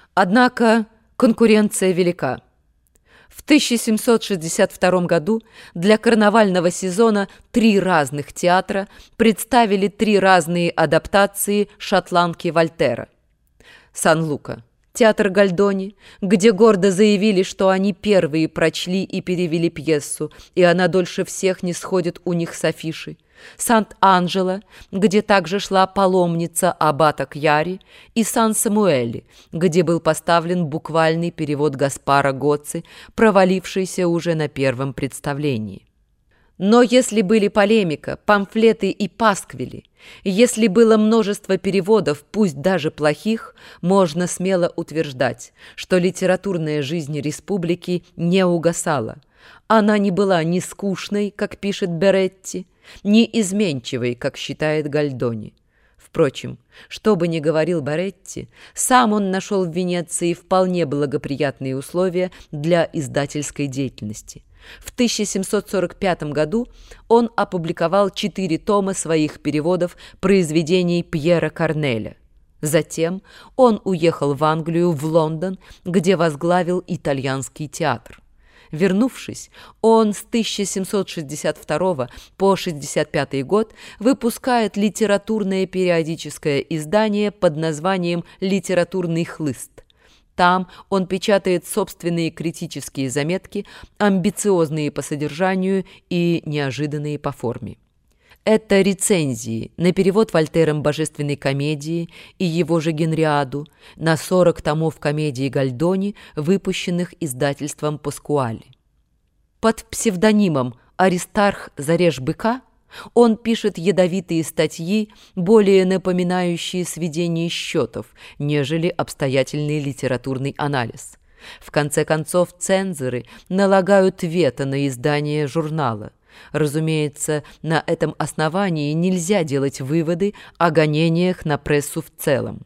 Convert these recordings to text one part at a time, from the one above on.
Однако конкуренция велика. В 1762 году для карнавального сезона 3 разных театра представили 3 разные адаптации шотландки Вольтера. Сан-Лука, театр Гальдони, где гордо заявили, что они первые прочли и перевели пьесу, и она дольше всех не сходит у них с афиши. Сант-Анджело, где также шла паломница аббата Кьяри, и Сан-Самуэле, где был поставлен буквальный перевод Гаспара Гоцци, провалившийся уже на первом представлении. Но если были полемика, памфлеты и пасквили, если было множество переводов, пусть даже плохих, можно смело утверждать, что литературная жизнь республики не угасала. Она не была ни скучной, как пишет Беретти, ни изменчивой, как считает Гальдони. Впрочем, что бы ни говорил Беретти, сам он нашел в Венеции вполне благоприятные условия для издательской деятельности. В 1745 году он опубликовал 4 тома своих переводов произведений Пьера Корнеля. Затем он уехал в Англию, в Лондон, где возглавил итальянский театр. Вернувшись, он с 1762 по 1765 год выпускает литературное периодическое издание под названием «Литературный хлыст». Там он печатает собственные критические заметки, амбициозные по содержанию и неожиданные по форме. Это рецензии на перевод Вольтером «Божественной комедии» и его же «Генриаду», на 40 томов комедии Гальдони, выпущенных издательством Паскуали. Под псевдонимом «Аристарх зарежь быка» он пишет ядовитые статьи, более напоминающие сведение счетов, нежели обстоятельный литературный анализ. В конце концов, цензоры налагают вето на издание журнала. Разумеется, на этом основании нельзя делать выводы о гонениях на прессу в целом.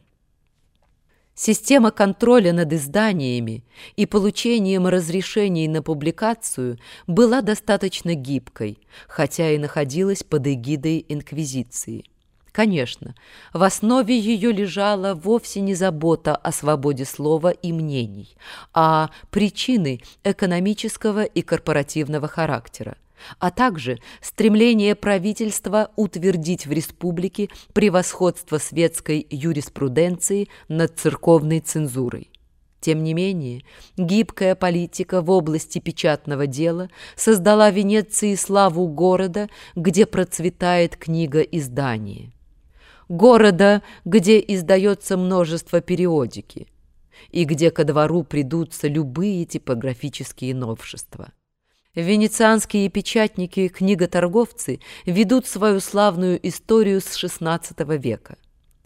Система контроля над изданиями и получением разрешений на публикацию была достаточно гибкой, хотя и находилась под эгидой инквизиции. Конечно, в основе ее лежала вовсе не забота о свободе слова и мнений, а причины экономического и корпоративного характера, а также стремление правительства утвердить в республике превосходство светской юриспруденции над церковной цензурой. Тем не менее, гибкая политика в области печатного дела создала Венеции славу города, где процветает книгоиздание. Города, где издается множество периодики, и где ко двору придутся любые типографические новшества. Венецианские печатники и книготорговцы ведут свою славную историю с XVI века.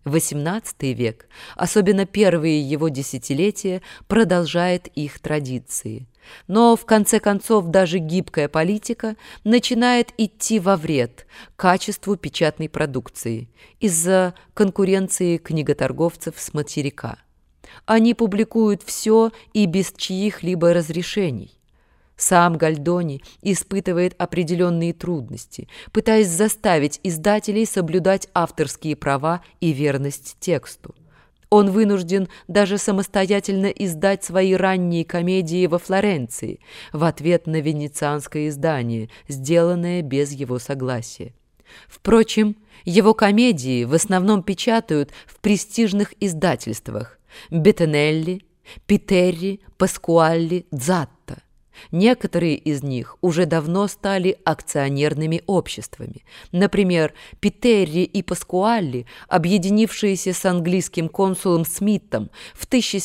XVIII век, особенно первые его десятилетия, продолжает их традиции. Но, в конце концов, даже гибкая политика начинает идти во вред качеству печатной продукции из-за конкуренции книготорговцев с материка. Они публикуют все и без чьих-либо разрешений. Сам Гальдони испытывает определенные трудности, пытаясь заставить издателей соблюдать авторские права и верность тексту. Он вынужден даже самостоятельно издать свои ранние комедии во Флоренции в ответ на венецианское издание, сделанное без его согласия. Впрочем, его комедии в основном печатают в престижных издательствах Беттинелли, Питерри, Паскуалли, Дзатта. Некоторые из них уже давно стали акционерными обществами. Например, Питерри и Паскуалли, объединившиеся с английским консулом Смитом, в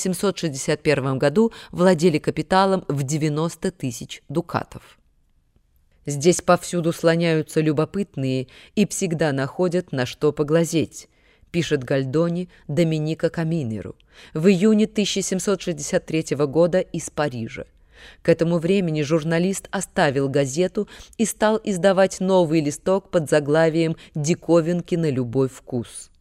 1761 году владели капиталом в 90 тысяч дукатов. Здесь повсюду слоняются любопытные и всегда находят на что поглазеть, пишет Гальдони Доминика Каминеру в июне 1763 года из Парижа. К этому времени журналист оставил газету и стал издавать новый листок под заглавием «Диковинки на любой вкус».